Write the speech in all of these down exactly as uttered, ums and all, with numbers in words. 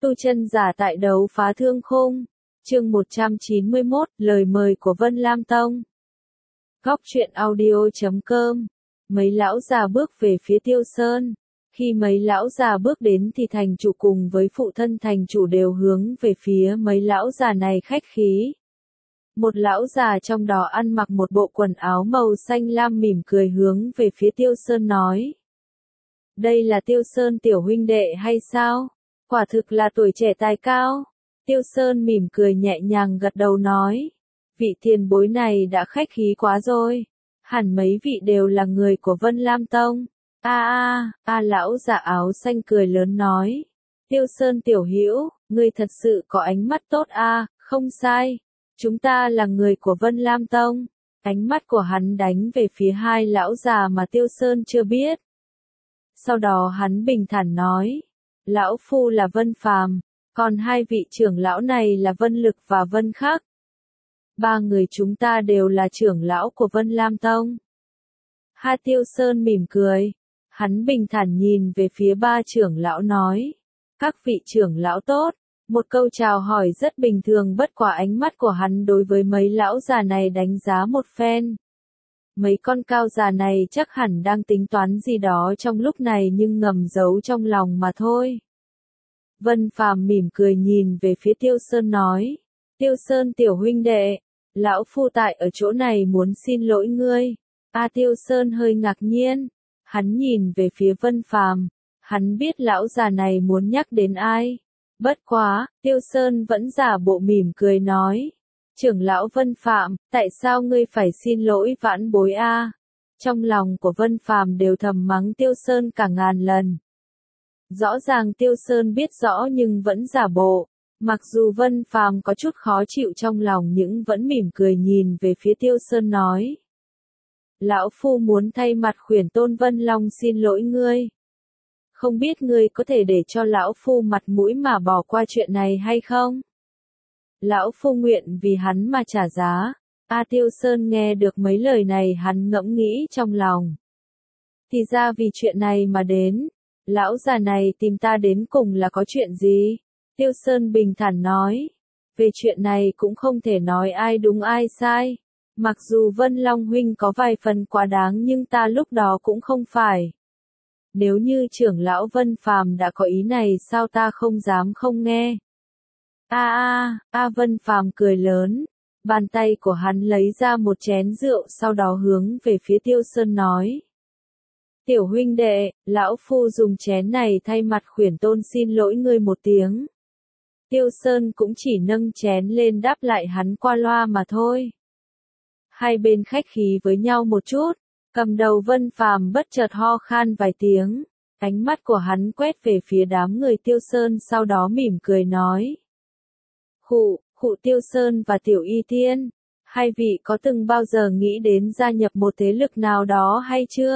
Tu chân giả tại đấu phá thương khung. Chương một trăm chín mươi mốt, lời mời của Vân Lam Tông. Góc truyện audio chấm com. Mấy lão già bước về phía Tiêu Sơn. Khi mấy lão già bước đến thì thành chủ cùng với phụ thân thành chủ đều hướng về phía mấy lão già này khách khí. Một lão già trong đó ăn mặc một bộ quần áo màu xanh lam mỉm cười hướng về phía Tiêu Sơn nói. Đây là Tiêu Sơn tiểu huynh đệ hay sao? Quả thực là tuổi trẻ tài cao. Tiêu Sơn mỉm cười nhẹ nhàng gật đầu nói. Vị tiền bối này đã khách khí quá rồi. Hẳn mấy vị đều là người của Vân Lam Tông. A a, a lão già áo xanh cười lớn nói. Tiêu Sơn tiểu hữu, ngươi thật sự có ánh mắt tốt a, không sai. Chúng ta là người của Vân Lam Tông. Ánh mắt của hắn đánh về phía hai lão già mà Tiêu Sơn chưa biết. Sau đó hắn bình thản nói. Lão phu là Vân Phàm, còn hai vị trưởng lão này là Vân Lực và Vân Khắc. Ba người chúng ta đều là trưởng lão của Vân Lam Tông. Hà Tiêu Sơn mỉm cười. Hắn bình thản nhìn về phía ba trưởng lão nói. Các vị trưởng lão tốt. Một câu chào hỏi rất bình thường, bất quá ánh mắt của hắn đối với mấy lão già này đánh giá một phen. Mấy con cao già này chắc hẳn đang tính toán gì đó trong lúc này nhưng ngầm giấu trong lòng mà thôi. Vân Phàm mỉm cười nhìn về phía Tiêu Sơn nói. Tiêu Sơn tiểu huynh đệ, lão phu tại ở chỗ này muốn xin lỗi ngươi. A Tiêu Sơn hơi ngạc nhiên. Hắn nhìn về phía Vân Phàm. Hắn biết lão già này muốn nhắc đến ai. Bất quá, Tiêu Sơn vẫn giả bộ mỉm cười nói. Trưởng lão Vân Phạm, tại sao ngươi phải xin lỗi vãn bối a? Trong lòng của Vân Phàm đều thầm mắng Tiêu Sơn cả ngàn lần. Rõ ràng Tiêu Sơn biết rõ nhưng vẫn giả bộ. Mặc dù Vân Phàm có chút khó chịu trong lòng nhưng vẫn mỉm cười nhìn về phía Tiêu Sơn nói. Lão phu muốn thay mặt khuyển tôn Vân Long xin lỗi ngươi. Không biết ngươi có thể để cho lão phu mặt mũi mà bỏ qua chuyện này hay không? Lão phu nguyện vì hắn mà trả giá. A Tiêu Sơn nghe được mấy lời này hắn ngẫm nghĩ trong lòng. Thì ra vì chuyện này mà đến. Lão già này tìm ta đến cùng là có chuyện gì? Tiêu Sơn bình thản nói. Về chuyện này cũng không thể nói ai đúng ai sai. Mặc dù Vân Long huynh có vài phần quá đáng nhưng ta lúc đó cũng không phải. Nếu như trưởng lão Vân Phàm đã có ý này sao ta không dám không nghe. A a, A Vân Phàm cười lớn. Bàn tay của hắn lấy ra một chén rượu sau đó hướng về phía Tiêu Sơn nói. Tiểu huynh đệ, lão phu dùng chén này thay mặt khuyển tôn xin lỗi ngươi một tiếng. Tiêu Sơn cũng chỉ nâng chén lên đáp lại hắn qua loa mà thôi. Hai bên khách khí với nhau một chút. Cầm đầu Vân Phàm bất chợt ho khan vài tiếng. Ánh mắt của hắn quét về phía đám người Tiêu Sơn sau đó mỉm cười nói. Khụ, khụ Tiêu Sơn và Tiểu Y Tiên. Hai vị có từng bao giờ nghĩ đến gia nhập một thế lực nào đó hay chưa?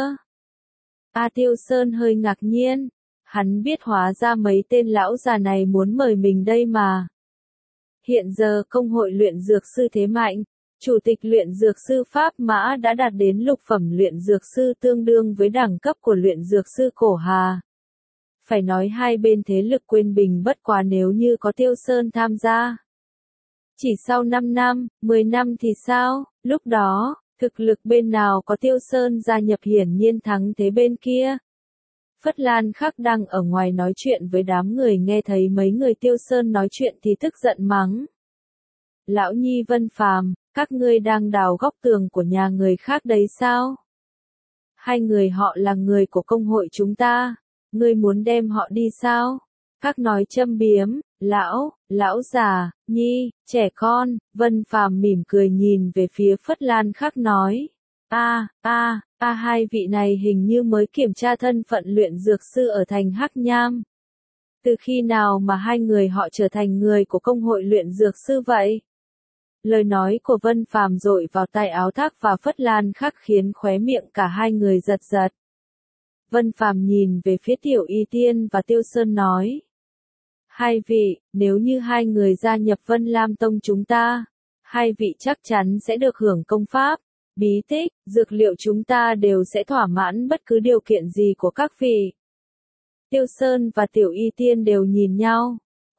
A Tiêu Sơn hơi ngạc nhiên. Hắn biết hóa ra mấy tên lão già này muốn mời mình đây mà. Hiện giờ công hội luyện dược sư thế mạnh. Chủ tịch luyện dược sư Pháp Mã đã đạt đến lục phẩm luyện dược sư tương đương với đẳng cấp của luyện dược sư Cổ Hà. Phải nói hai bên thế lực quên bình bất quá nếu như có Tiêu Sơn tham gia. Chỉ sau năm năm, mười năm thì sao? Lúc đó, thực lực bên nào có Tiêu Sơn gia nhập hiển nhiên thắng thế bên kia. Phất Lan Khắc đang ở ngoài nói chuyện với đám người nghe thấy mấy người Tiêu Sơn nói chuyện thì tức giận mắng. Lão Nhi Vân Phàm, các ngươi đang đào góc tường của nhà người khác đấy sao? Hai người họ là người của công hội chúng ta, ngươi muốn đem họ đi sao? Các nói châm biếm, lão, lão già, nhi, trẻ con, Vân Phàm mỉm cười nhìn về phía Phất Lan Khắc nói. A, a, a hai vị này hình như mới kiểm tra thân phận luyện dược sư ở thành Hắc Nham. Từ khi nào mà hai người họ trở thành người của công hội luyện dược sư vậy? Lời nói của Vân Phàm dội vào tai Áo Thác và Phất Lan Khắc khiến khóe miệng cả hai người giật giật. Vân Phàm nhìn về phía Tiểu Y Tiên và Tiêu Sơn nói. Hai vị, nếu như hai người gia nhập Vân Lam Tông chúng ta, hai vị chắc chắn sẽ được hưởng công pháp, bí tích, dược liệu chúng ta đều sẽ thỏa mãn bất cứ điều kiện gì của các vị. Tiêu Sơn và Tiểu Y Tiên đều nhìn nhau.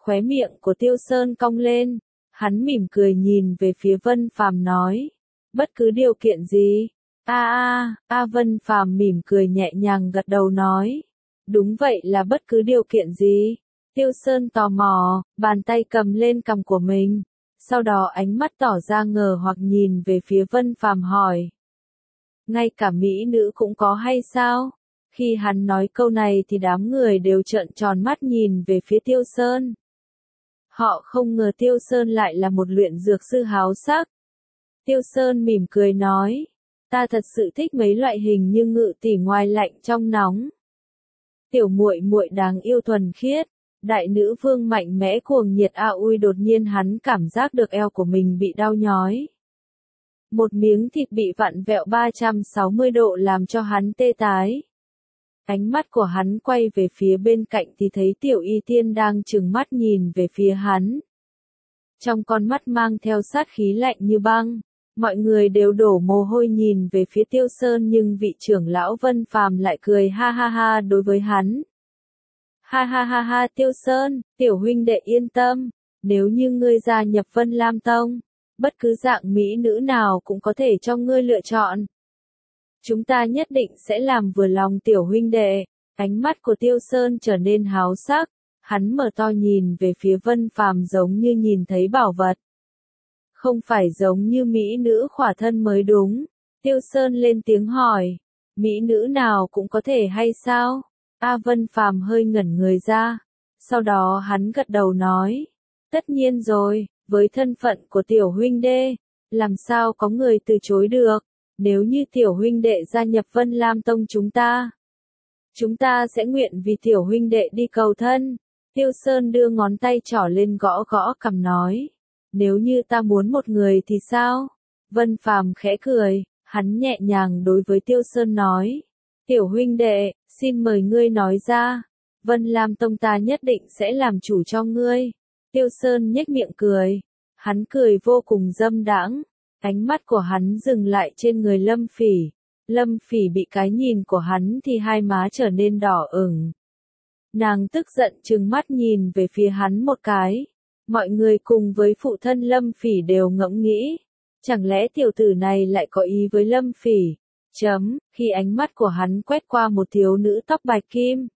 Khóe miệng của Tiêu Sơn cong lên, hắn mỉm cười nhìn về phía Vân Phàm nói, bất cứ điều kiện gì? A a, a Vân Phàm mỉm cười nhẹ nhàng gật đầu nói, đúng vậy là bất cứ điều kiện gì? Tiêu Sơn tò mò, bàn tay cầm lên cằm của mình, sau đó ánh mắt tỏ ra ngờ hoặc nhìn về phía Vân Phàm hỏi, ngay cả mỹ nữ cũng có hay sao? Khi hắn nói câu này thì đám người đều trợn tròn mắt nhìn về phía Tiêu Sơn. Họ không ngờ Tiêu Sơn lại là một luyện dược sư háo sắc. Tiêu Sơn mỉm cười nói, ta thật sự thích mấy loại hình như Ngự tỷ ngoài lạnh trong nóng, tiểu muội muội đáng yêu thuần khiết, đại nữ vương mạnh mẽ cuồng nhiệt a ui. Đột nhiên hắn cảm giác được eo của mình bị đau nhói. Một miếng thịt bị vặn vẹo ba trăm sáu mươi độ làm cho hắn tê tái. Ánh mắt của hắn quay về phía bên cạnh thì thấy Tiểu Y Tiên đang trừng mắt nhìn về phía hắn. Trong con mắt mang theo sát khí lạnh như băng, mọi người đều đổ mồ hôi nhìn về phía Tiêu Sơn, nhưng vị trưởng lão Vân Phàm lại cười ha ha ha đối với hắn. Ha ha ha ha Tiêu Sơn, tiểu huynh đệ yên tâm, nếu như ngươi gia nhập Vân Lam Tông, bất cứ dạng mỹ nữ nào cũng có thể cho ngươi lựa chọn. Chúng ta nhất định sẽ làm vừa lòng tiểu huynh đệ. Ánh mắt của Tiêu Sơn trở nên háo sắc, hắn mở to nhìn về phía Vân Phàm giống như nhìn thấy bảo vật. Không phải giống như mỹ nữ khỏa thân mới đúng. Tiêu Sơn lên tiếng hỏi, mỹ nữ nào cũng có thể hay sao? A Vân Phàm hơi ngẩn người ra, sau đó hắn gật đầu nói, tất nhiên rồi, với thân phận của tiểu huynh đệ, làm sao có người từ chối được, nếu như tiểu huynh đệ gia nhập Vân Lam Tông chúng ta. Chúng ta sẽ nguyện vì tiểu huynh đệ đi cầu thân. Tiêu Sơn đưa ngón tay trỏ lên gõ gõ cằm nói, nếu như ta muốn một người thì sao? Vân Phàm khẽ cười, hắn nhẹ nhàng đối với Tiêu Sơn nói, tiểu huynh đệ, xin mời ngươi nói ra, Vân Lam Tông ta nhất định sẽ làm chủ cho ngươi. Tiêu Sơn nhếch miệng cười, hắn cười vô cùng dâm đãng, ánh mắt của hắn dừng lại trên người Lâm Phỉ. Lâm Phỉ bị cái nhìn của hắn thì hai má trở nên đỏ ửng. Nàng tức giận trừng mắt nhìn về phía hắn một cái. Mọi người cùng với phụ thân Lâm Phỉ đều ngẫm nghĩ, chẳng lẽ tiểu tử này lại có ý với Lâm Phỉ? Chấm, khi ánh mắt của hắn quét qua một thiếu nữ tóc bạch kim,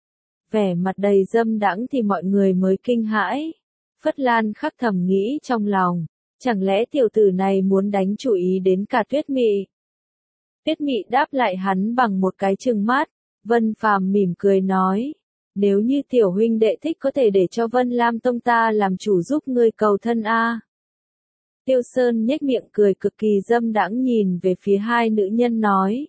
vẻ mặt đầy dâm đãng thì mọi người mới kinh hãi. Phất Lan khắc thầm nghĩ trong lòng, chẳng lẽ tiểu tử này muốn đánh chủ ý đến cả Tuyết Mị? Tuyết Mị đáp lại hắn bằng một cái trừng mắt. Vân Phàm mỉm cười nói, nếu như tiểu huynh đệ thích có thể để cho Vân Lam Tông ta làm chủ giúp ngươi cầu thân a. Tiêu Sơn nhếch miệng cười cực kỳ dâm đãng nhìn về phía hai nữ nhân nói,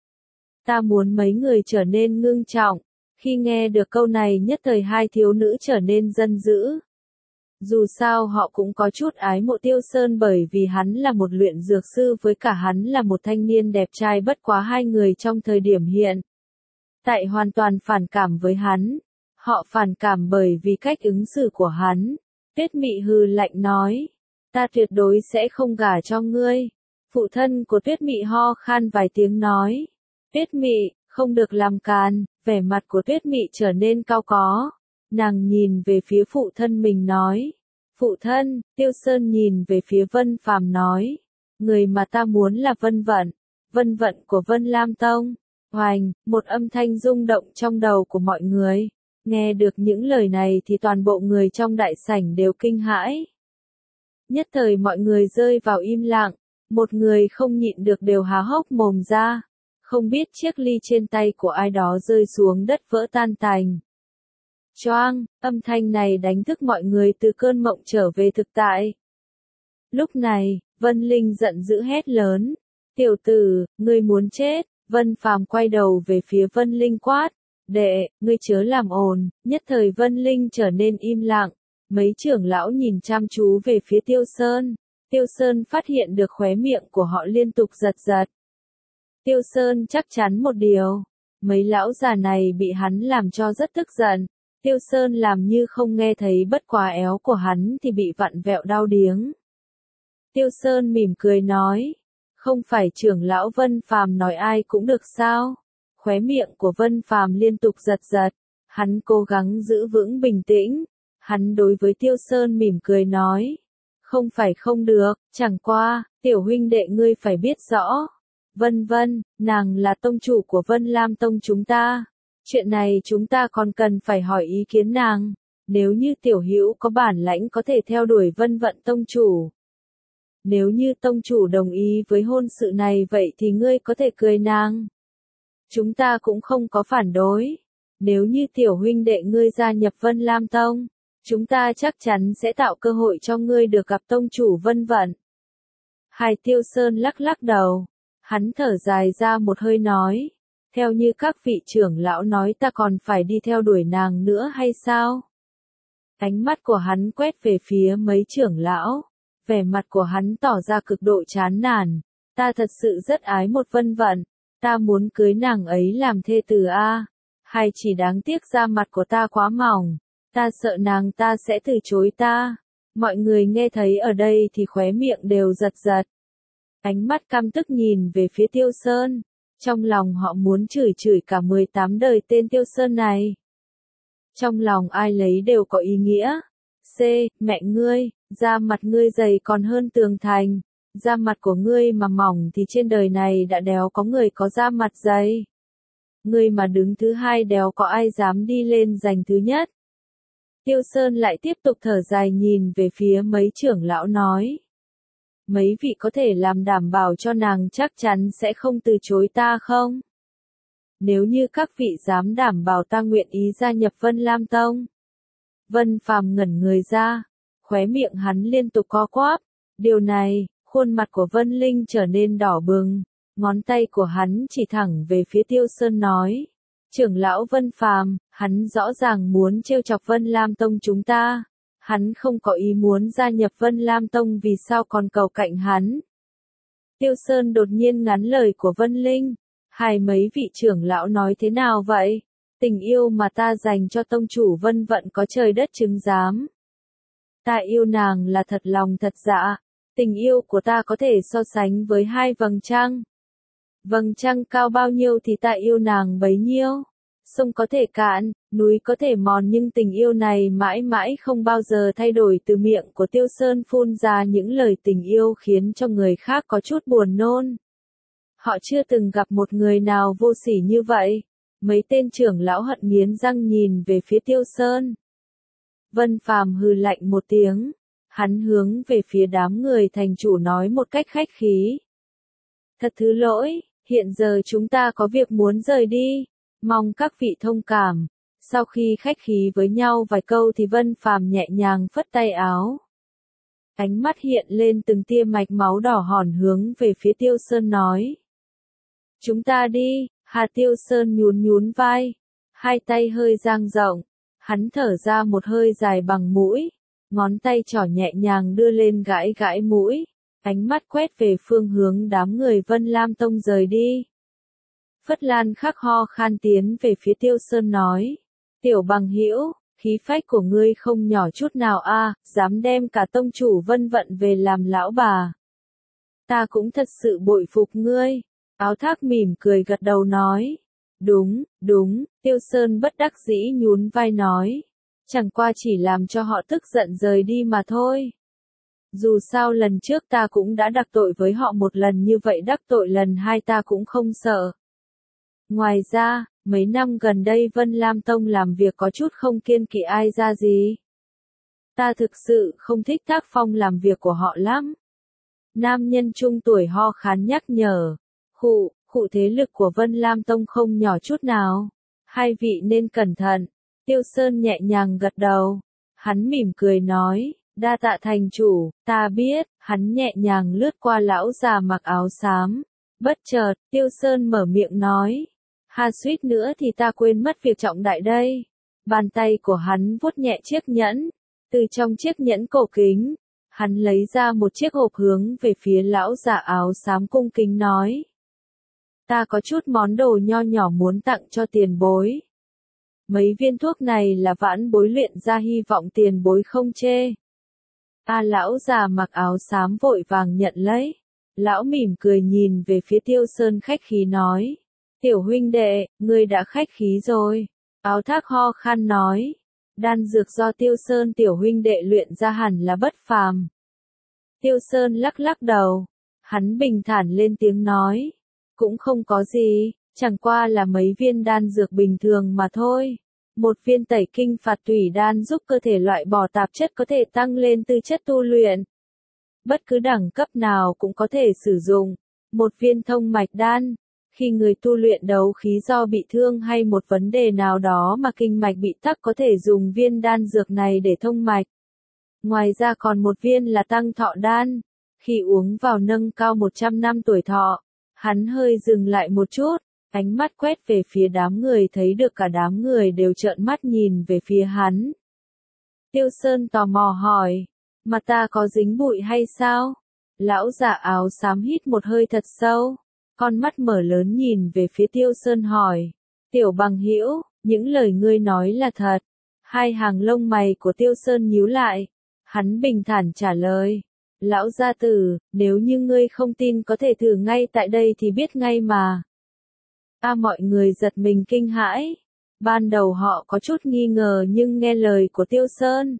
ta muốn mấy người trở nên ngưng trọng. Khi nghe được câu này nhất thời hai thiếu nữ trở nên giận dữ. Dù sao họ cũng có chút ái mộ Tiêu Sơn bởi vì hắn là một luyện dược sư với cả hắn là một thanh niên đẹp trai, bất quá hai người trong thời điểm hiện tại hoàn toàn phản cảm với hắn. Họ phản cảm bởi vì cách ứng xử của hắn. Tuyết Mị hừ lạnh nói, ta tuyệt đối sẽ không gả cho ngươi. Phụ thân của Tuyết Mị ho khan vài tiếng nói, Tuyết Mị, không được làm càn. Vẻ mặt của Tuyết Mị trở nên cao có. Nàng nhìn về phía phụ thân mình nói, phụ thân. Tiêu Sơn nhìn về phía Vân Phàm nói, người mà ta muốn là Vân Vận, Vân Vận của Vân Lam Tông. Hoành, một âm thanh rung động trong đầu của mọi người. Nghe được những lời này thì toàn bộ người trong đại sảnh đều kinh hãi. Nhất thời mọi người rơi vào im lặng, một người không nhịn được đều há hốc mồm ra. Không biết chiếc ly trên tay của ai đó rơi xuống đất vỡ tan tành. Choang, âm thanh này đánh thức mọi người từ cơn mộng trở về thực tại. Lúc này, Vân Linh giận dữ hét lớn, tiểu tử, ngươi muốn chết. Vân Phàm quay đầu về phía Vân Linh quát, đệ, ngươi chớ làm ồn. Nhất thời Vân Linh trở nên im lặng, mấy trưởng lão nhìn chăm chú về phía Tiêu Sơn. Tiêu Sơn phát hiện được khóe miệng của họ liên tục giật giật. Tiêu Sơn chắc chắn một điều, mấy lão già này bị hắn làm cho rất tức giận. Tiêu Sơn làm như không nghe thấy, bất quá éo của hắn thì bị vặn vẹo đau điếng. Tiêu Sơn mỉm cười nói, không phải trưởng lão Vân Phàm nói ai cũng được sao? Khóe miệng của Vân Phàm liên tục giật giật, hắn cố gắng giữ vững bình tĩnh, Hắn đối với Tiêu Sơn mỉm cười nói. Không phải không được, chẳng qua, tiểu huynh đệ ngươi phải biết rõ. Vân Vân, nàng là tông chủ của Vân Lam Tông chúng ta. Chuyện này chúng ta còn cần phải hỏi ý kiến nàng. Nếu như tiểu hữu có bản lãnh có thể theo đuổi Vân Vận tông chủ. Nếu như tông chủ đồng ý với hôn sự này vậy thì ngươi có thể cưới nàng. Chúng ta cũng không có phản đối. Nếu như tiểu huynh đệ ngươi gia nhập Vân Lam Tông, chúng ta chắc chắn sẽ tạo cơ hội cho ngươi được gặp tông chủ Vân Vận. Hải Tiêu Sơn lắc lắc đầu. Hắn thở dài ra một hơi nói. Theo như các vị trưởng lão nói ta còn phải đi theo đuổi nàng nữa hay sao? Ánh mắt của hắn quét về phía mấy trưởng lão. Vẻ mặt của hắn tỏ ra cực độ chán nản. Ta thật sự rất ái một Vân Vận. Ta muốn cưới nàng ấy làm thê tử a. Hay chỉ đáng tiếc da mặt của ta quá mỏng. Ta sợ nàng ta sẽ từ chối ta. Mọi người nghe thấy ở đây thì khóe miệng đều giật giật. Ánh mắt căm tức nhìn về phía Tiêu Sơn. Trong lòng họ muốn chửi chửi cả mười tám đời tên Tiêu Sơn này. Trong lòng ai lấy đều có ý nghĩa. C. Mẹ ngươi, da mặt ngươi dày còn hơn tường thành. Da mặt của ngươi mà mỏng thì trên đời này đã đéo có người có da mặt dày. Ngươi mà đứng thứ hai đéo có ai dám đi lên giành thứ nhất. Tiêu Sơn lại tiếp tục thở dài nhìn về phía mấy trưởng lão nói. Mấy vị có thể làm đảm bảo cho nàng chắc chắn sẽ không từ chối ta không? Nếu như các vị dám đảm bảo ta nguyện ý gia nhập Vân Lam Tông. Vân Phàm ngẩn người ra, khóe miệng hắn liên tục co quắp. Điều này, khuôn mặt của Vân Linh trở nên đỏ bừng, ngón tay của hắn chỉ thẳng về phía Tiêu Sơn nói. Trưởng lão Vân Phàm, hắn rõ ràng muốn trêu chọc Vân Lam Tông chúng ta. Hắn không có ý muốn gia nhập Vân Lam Tông vì sao còn cầu cạnh hắn. Tiêu Sơn đột nhiên ngắn lời của Vân Linh. Hai mấy vị trưởng lão nói thế nào vậy? Tình yêu mà ta dành cho tông chủ Vân Vận có trời đất chứng giám. Ta yêu nàng là thật lòng thật dạ. Tình yêu của ta có thể so sánh với hai vầng trăng. Vầng trăng cao bao nhiêu thì ta yêu nàng bấy nhiêu. Sông có thể cạn, núi có thể mòn nhưng tình yêu này mãi mãi không bao giờ thay đổi. Từ miệng của Tiêu Sơn phun ra những lời tình yêu khiến cho người khác có chút buồn nôn. Họ chưa từng gặp một người nào vô sỉ như vậy. Mấy tên trưởng lão hận nghiến răng nhìn về phía Tiêu Sơn. Vân Phàm hừ lạnh một tiếng. Hắn hướng về phía đám người thành chủ nói một cách khách khí. Thật thứ lỗi, hiện giờ chúng ta có việc muốn rời đi. Mong các vị thông cảm. Sau khi khách khí với nhau vài câu thì Vân Phàm nhẹ nhàng phất tay áo. Ánh mắt hiện lên từng tia mạch máu đỏ hòn hướng về phía Tiêu Sơn nói. Chúng ta đi. Hà Tiêu Sơn nhún nhún vai. Hai tay hơi dang rộng. Hắn thở ra một hơi dài bằng mũi. Ngón tay trỏ nhẹ nhàng đưa lên gãi gãi mũi. Ánh mắt quét về phương hướng đám người Vân Lam Tông rời đi. Phất Lan khắc ho khan tiến về phía Tiêu Sơn nói. Tiểu bằng hữu, khí phách của ngươi không nhỏ chút nào a, dám đem cả tông chủ Vân Vận về làm lão bà. Ta cũng thật sự bội phục ngươi. Áo Thác mỉm cười gật đầu nói. Đúng, đúng, Tiêu Sơn bất đắc dĩ nhún vai nói. Chẳng qua chỉ làm cho họ tức giận rời đi mà thôi. Dù sao lần trước ta cũng đã đắc tội với họ một lần như vậy đắc tội lần hai ta cũng không sợ. Ngoài ra, mấy năm gần đây Vân Lam Tông làm việc có chút không kiêng kỵ ai ra gì. Ta thực sự không thích tác phong làm việc của họ lắm. Nam nhân trung tuổi ho khán nhắc nhở. Khụ, khụ thế lực của Vân Lam Tông không nhỏ chút nào. Hai vị nên cẩn thận. Tiêu Sơn nhẹ nhàng gật đầu. Hắn mỉm cười nói. Đa tạ thành chủ, ta biết. Hắn nhẹ nhàng lướt qua lão già mặc áo xám. Bất chợt, Tiêu Sơn mở miệng nói. Ha suýt nữa thì ta quên mất việc trọng đại đây. Bàn tay của hắn vuốt nhẹ chiếc nhẫn. Từ trong chiếc nhẫn cổ kính, hắn lấy ra một chiếc hộp hướng về phía lão già áo xám cung kính nói. Ta có chút món đồ nho nhỏ muốn tặng cho tiền bối. Mấy viên thuốc này là vãn bối luyện ra hy vọng tiền bối không chê. A lão già mặc áo xám vội vàng nhận lấy. Lão mỉm cười nhìn về phía Tiêu Sơn khách khí nói. Tiểu huynh đệ, ngươi đã khách khí rồi. Áo Thác ho khan nói. Đan dược do Tiêu Sơn tiểu huynh đệ luyện ra hẳn là bất phàm. Tiêu Sơn lắc lắc đầu. Hắn bình thản lên tiếng nói. Cũng không có gì, chẳng qua là mấy viên đan dược bình thường mà thôi. Một viên tẩy kinh phạt tủy đan giúp cơ thể loại bỏ tạp chất có thể tăng lên tư chất tu luyện. Bất cứ đẳng cấp nào cũng có thể sử dụng. Một viên thông mạch đan. Khi người tu luyện đấu khí do bị thương hay một vấn đề nào đó mà kinh mạch bị tắc có thể dùng viên đan dược này để thông mạch. Ngoài ra còn một viên là tăng thọ đan. Khi uống vào nâng cao một trăm năm tuổi thọ. Hắn hơi dừng lại một chút. Ánh mắt quét về phía đám người thấy được cả đám người đều trợn mắt nhìn về phía hắn. Tiêu Sơn tò mò hỏi. Mà ta có dính bụi hay sao? Lão già áo xám hít một hơi thật sâu. Con mắt mở lớn nhìn về phía Tiêu Sơn hỏi. Tiểu bằng hữu, những lời ngươi nói là thật. Hai hàng lông mày của Tiêu Sơn nhíu lại. Hắn bình thản trả lời. Lão gia tử, nếu như ngươi không tin có thể thử ngay tại đây thì biết ngay mà. À, mọi người giật mình kinh hãi. Ban đầu họ có chút nghi ngờ nhưng nghe lời của Tiêu Sơn.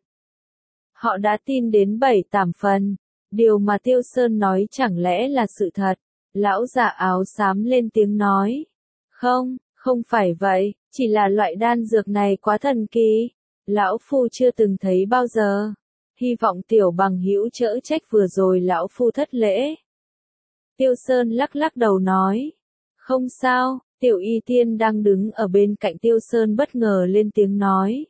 Họ đã tin đến bảy tám phần. Điều mà Tiêu Sơn nói chẳng lẽ là sự thật. Lão già áo xám lên tiếng nói. Không, không phải vậy, chỉ là loại đan dược này quá thần kỳ. Lão Phu chưa từng thấy bao giờ. Hy vọng tiểu bằng hữu chỡ trách vừa rồi lão Phu thất lễ. Tiêu Sơn lắc lắc đầu nói. Không sao, tiểu y tiên đang đứng ở bên cạnh Tiêu Sơn bất ngờ lên tiếng nói.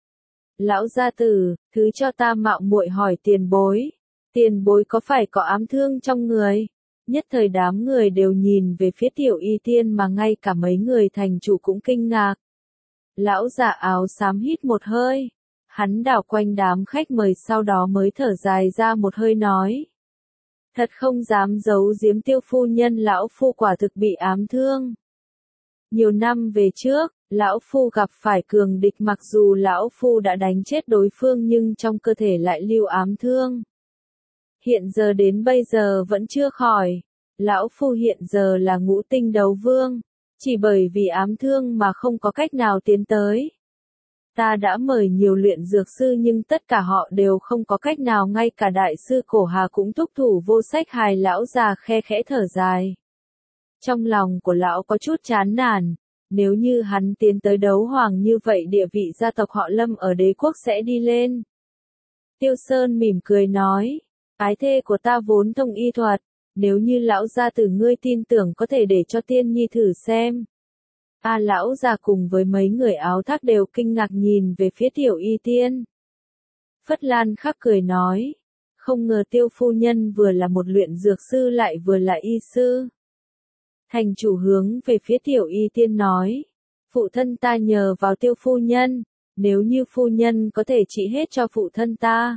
Lão gia tử, thứ cho ta mạo muội hỏi tiền bối. Tiền bối có phải có ám thương trong người? Nhất thời đám người đều nhìn về phía tiểu y tiên mà ngay cả mấy người thành chủ cũng kinh ngạc. Lão già áo xám hít một hơi. Hắn đảo quanh đám khách mời sau đó mới thở dài ra một hơi nói. Thật không dám giấu giếm Tiêu phu nhân, lão phu quả thực bị ám thương. Nhiều năm về trước, lão phu gặp phải cường địch, mặc dù lão phu đã đánh chết đối phương nhưng trong cơ thể lại lưu ám thương. Hiện giờ đến bây giờ vẫn chưa khỏi. Lão phu hiện giờ là ngũ tinh đấu vương, chỉ bởi vì ám thương mà không có cách nào tiến tới. Ta đã mời nhiều luyện dược sư nhưng tất cả họ đều không có cách nào, ngay cả đại sư Cổ Hà cũng thúc thủ vô sách. Hài lão già khe khẽ thở dài. Trong lòng của lão có chút chán nản, nếu như hắn tiến tới đấu hoàng như vậy địa vị gia tộc họ Lâm ở đế quốc sẽ đi lên. Tiêu Sơn mỉm cười nói, ái thê của ta vốn thông y thuật, nếu như lão gia tử ngươi tin tưởng có thể để cho tiên nhi thử xem. A à, lão già cùng với mấy người áo thác đều kinh ngạc nhìn về phía tiểu y tiên. Phất Lan khắc cười nói, không ngờ Tiêu phu nhân vừa là một luyện dược sư lại vừa là y sư. Thành chủ hướng về phía tiểu y tiên nói, phụ thân ta nhờ vào Tiêu phu nhân, nếu như phu nhân có thể trị hết cho phụ thân ta,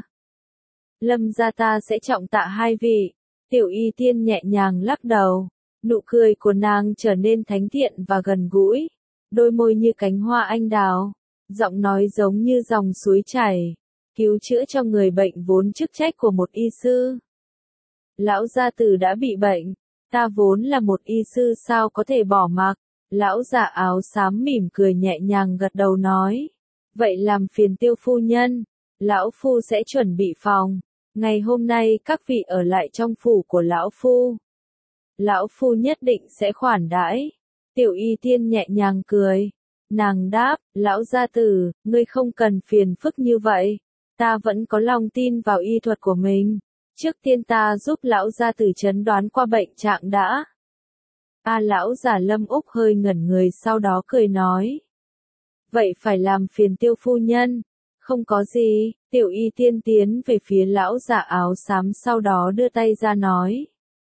Lâm gia ta sẽ trọng tạ hai vị. Tiểu y tiên nhẹ nhàng lắc đầu, nụ cười của nàng trở nên thánh thiện và gần gũi, đôi môi như cánh hoa anh đào, giọng nói giống như dòng suối chảy, cứu chữa cho người bệnh vốn chức trách của một y sư. Lão gia tử đã bị bệnh, ta vốn là một y sư sao có thể bỏ mặc. Lão già áo xám mỉm cười nhẹ nhàng gật đầu nói, vậy làm phiền Tiêu phu nhân, lão phu sẽ chuẩn bị phòng. Ngày hôm nay các vị ở lại trong phủ của lão phu. Lão phu nhất định sẽ khoản đãi. Tiểu y tiên nhẹ nhàng cười. Nàng đáp, lão gia tử, ngươi không cần phiền phức như vậy. Ta vẫn có lòng tin vào y thuật của mình. Trước tiên ta giúp lão gia tử chẩn đoán qua bệnh trạng đã. A à, lão già Lâm Úc hơi ngẩn người sau đó cười nói. Vậy phải làm phiền Tiêu phu nhân. Không có gì, tiểu y tiên tiến về phía lão già áo xám sau đó đưa tay ra nói.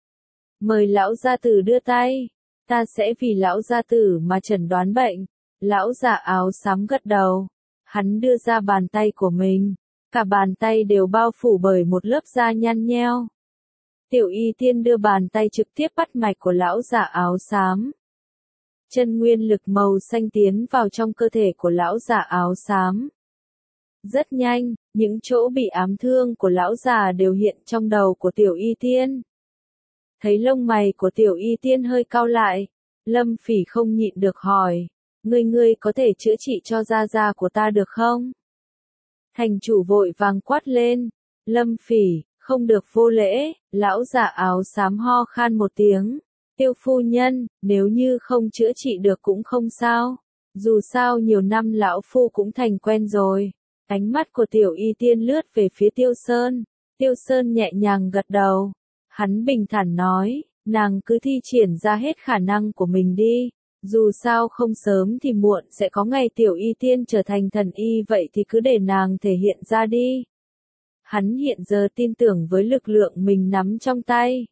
Mời lão gia tử đưa tay, ta sẽ vì lão gia tử mà chẩn đoán bệnh. Lão già áo xám gật đầu, hắn đưa ra bàn tay của mình, cả bàn tay đều bao phủ bởi một lớp da nhăn nheo. Tiểu y tiên đưa bàn tay trực tiếp bắt mạch của lão già áo xám. Chân nguyên lực màu xanh tiến vào trong cơ thể của lão già áo xám. Rất nhanh, những chỗ bị ám thương của lão già đều hiện trong đầu của tiểu y tiên. Thấy lông mày của tiểu y tiên hơi cau lại, Lâm Phỉ không nhịn được hỏi, ngươi ngươi có thể chữa trị cho da da của ta được không? Thành chủ vội vàng quát lên, Lâm Phỉ, không được vô lễ. Lão già áo xám ho khan một tiếng, Tiêu phu nhân, nếu như không chữa trị được cũng không sao, dù sao nhiều năm lão phu cũng thành quen rồi. Ánh mắt của Tiểu Y Tiên lướt về phía Tiêu Sơn, Tiêu Sơn nhẹ nhàng gật đầu, hắn bình thản nói, nàng cứ thi triển ra hết khả năng của mình đi, dù sao không sớm thì muộn sẽ có ngày Tiểu Y Tiên trở thành thần y, vậy thì cứ để nàng thể hiện ra đi. Hắn hiện giờ tin tưởng với lực lượng mình nắm trong tay.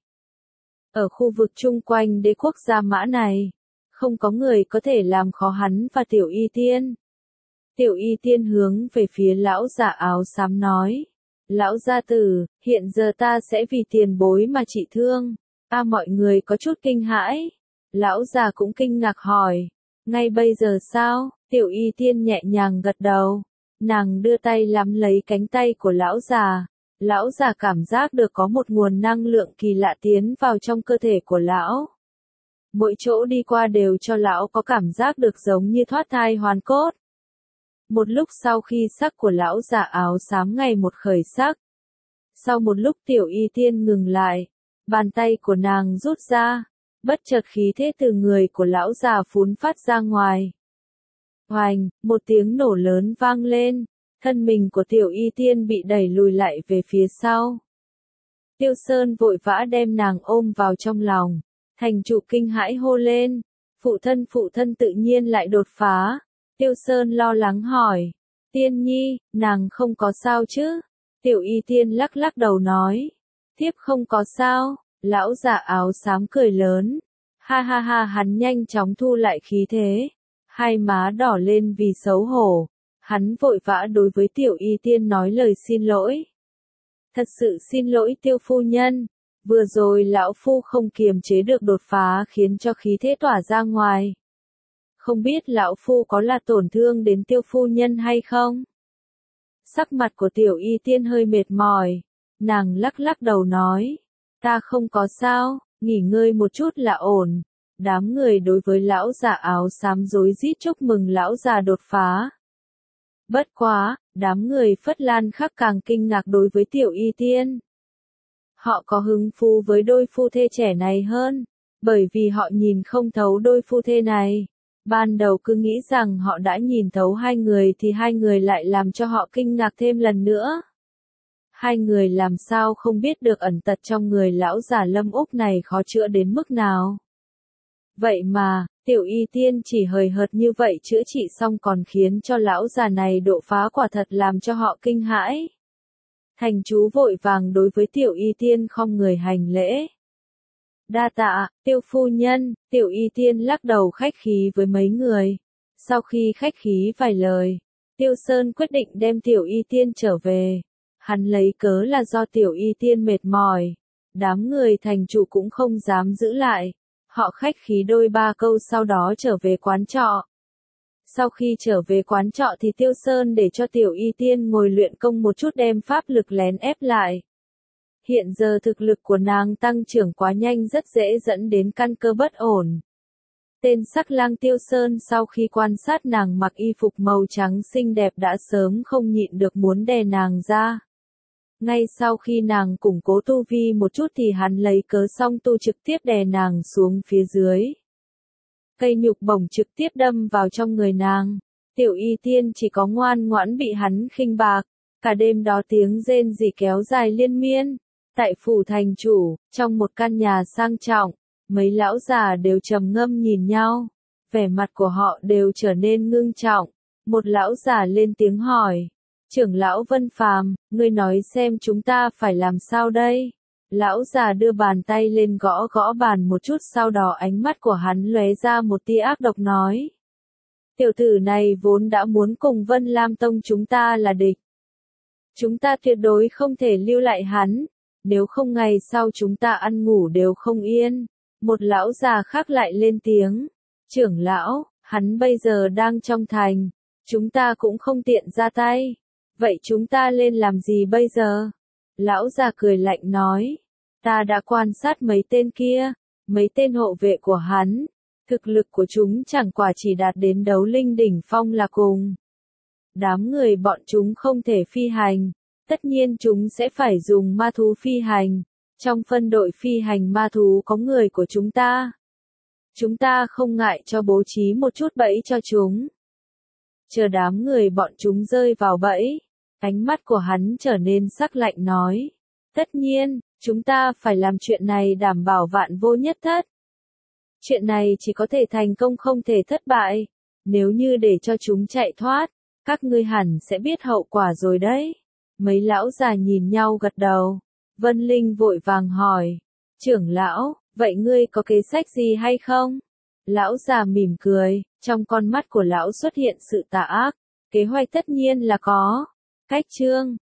Ở khu vực chung quanh đế quốc Gia Mã này, không có người có thể làm khó hắn và Tiểu Y Tiên. Tiểu Y Tiên hướng về phía lão già áo xám nói, lão gia tử, hiện giờ ta sẽ vì tiền bối mà trị thương. A à, mọi người có chút kinh hãi. Lão già cũng kinh ngạc hỏi, ngay bây giờ sao? Tiểu Y Tiên nhẹ nhàng gật đầu. Nàng đưa tay nắm lấy cánh tay của lão già. Lão già cảm giác được có một nguồn năng lượng kỳ lạ tiến vào trong cơ thể của lão. Mỗi chỗ đi qua đều cho lão có cảm giác được giống như thoát thai hoàn cốt. Một lúc sau khi sắc của lão già áo xám ngày một khởi sắc. Sau một lúc Tiểu Y Tiên ngừng lại, bàn tay của nàng rút ra, bất chợt khí thế từ người của lão già phún phát ra ngoài. Hoành, một tiếng nổ lớn vang lên, thân mình của Tiểu Y Tiên bị đẩy lùi lại về phía sau. Tiêu Sơn vội vã đem nàng ôm vào trong lòng, thành chủ kinh hãi hô lên, phụ thân phụ thân tự nhiên lại đột phá. Tiêu Sơn lo lắng hỏi, Tiên Nhi, nàng không có sao chứ? Tiểu Y Tiên lắc lắc đầu nói, tiếp không có sao. Lão già áo xám cười lớn, ha ha ha, hắn nhanh chóng thu lại khí thế, hai má đỏ lên vì xấu hổ, hắn vội vã đối với Tiểu Y Tiên nói lời xin lỗi. Thật sự xin lỗi Tiêu phu nhân, vừa rồi lão phu không kiềm chế được đột phá khiến cho khí thế tỏa ra ngoài. Không biết lão phu có là tổn thương đến Tiêu phu nhân hay không? Sắc mặt của Tiểu Y Tiên hơi mệt mỏi, nàng lắc lắc đầu nói, ta không có sao, nghỉ ngơi một chút là ổn. Đám người đối với lão già áo xám rối rít chúc mừng lão già đột phá. Bất quá, đám người Phất Lan Khắc càng kinh ngạc đối với Tiểu Y Tiên. Họ có hứng thú với đôi phu thê trẻ này hơn, bởi vì họ nhìn không thấu đôi phu thê này. Ban đầu cứ nghĩ rằng họ đã nhìn thấu hai người thì hai người lại làm cho họ kinh ngạc thêm lần nữa. Hai người làm sao không biết được ẩn tật trong người lão già Lâm Úc này khó chữa đến mức nào. Vậy mà, Tiểu Y Tiên chỉ hời hợt như vậy chữa trị xong còn khiến cho lão già này độ phá, quả thật làm cho họ kinh hãi. Thành chú vội vàng đối với Tiểu Y Tiên khom người hành lễ. Đa tạ, Tiêu phu nhân. Tiểu Y Tiên lắc đầu khách khí với mấy người. Sau khi khách khí vài lời, Tiêu Sơn quyết định đem Tiểu Y Tiên trở về. Hắn lấy cớ là do Tiểu Y Tiên mệt mỏi. Đám người thành trụ cũng không dám giữ lại. Họ khách khí đôi ba câu sau đó trở về quán trọ. Sau khi trở về quán trọ thì Tiêu Sơn để cho Tiểu Y Tiên ngồi luyện công một chút đem pháp lực lén ép lại. Hiện giờ thực lực của nàng tăng trưởng quá nhanh rất dễ dẫn đến căn cơ bất ổn. Tên sắc lang Tiêu Sơn sau khi quan sát nàng mặc y phục màu trắng xinh đẹp đã sớm không nhịn được muốn đè nàng ra. Ngay sau khi nàng củng cố tu vi một chút thì hắn lấy cớ song tu trực tiếp đè nàng xuống phía dưới. Cây nhục bổng trực tiếp đâm vào trong người nàng. Tiểu Y Tiên chỉ có ngoan ngoãn bị hắn khinh bạc. Cả đêm đó tiếng rên rỉ kéo dài liên miên. Tại phủ thành chủ, trong một căn nhà sang trọng, mấy lão già đều trầm ngâm nhìn nhau. Vẻ mặt của họ đều trở nên ngưng trọng. Một lão già lên tiếng hỏi. Trưởng lão Vân Phàm, ngươi nói xem chúng ta phải làm sao đây? Lão già đưa bàn tay lên gõ gõ bàn một chút, sau đó ánh mắt của hắn lóe ra một tia ác độc nói. Tiểu tử này vốn đã muốn cùng Vân Lam Tông chúng ta là địch. Chúng ta tuyệt đối không thể lưu lại hắn, nếu không ngày sau chúng ta ăn ngủ đều không yên. Một lão già khác lại lên tiếng. Trưởng lão, hắn bây giờ đang trong thành, chúng ta cũng không tiện ra tay. Vậy chúng ta lên làm gì bây giờ? Lão già cười lạnh nói. Ta đã quan sát mấy tên kia, mấy tên hộ vệ của hắn. Thực lực của chúng chẳng qua chỉ đạt đến đấu linh đỉnh phong là cùng. Đám người bọn chúng không thể phi hành, tất nhiên chúng sẽ phải dùng ma thú phi hành. Trong phân đội phi hành ma thú có người của chúng ta. Chúng ta không ngại cho bố trí một chút bẫy cho chúng. Chờ đám người bọn chúng rơi vào bẫy, ánh mắt của hắn trở nên sắc lạnh nói. Tất nhiên, chúng ta phải làm chuyện này đảm bảo vạn vô nhất thất. Chuyện này chỉ có thể thành công không thể thất bại. Nếu như để cho chúng chạy thoát, các ngươi hẳn sẽ biết hậu quả rồi đấy. Mấy lão già nhìn nhau gật đầu. Vân Linh vội vàng hỏi. Trưởng lão, vậy ngươi có kế sách gì hay không? Lão già mỉm cười, trong con mắt của lão xuất hiện sự tà ác. Kế hoạch tất nhiên là có. Cách chương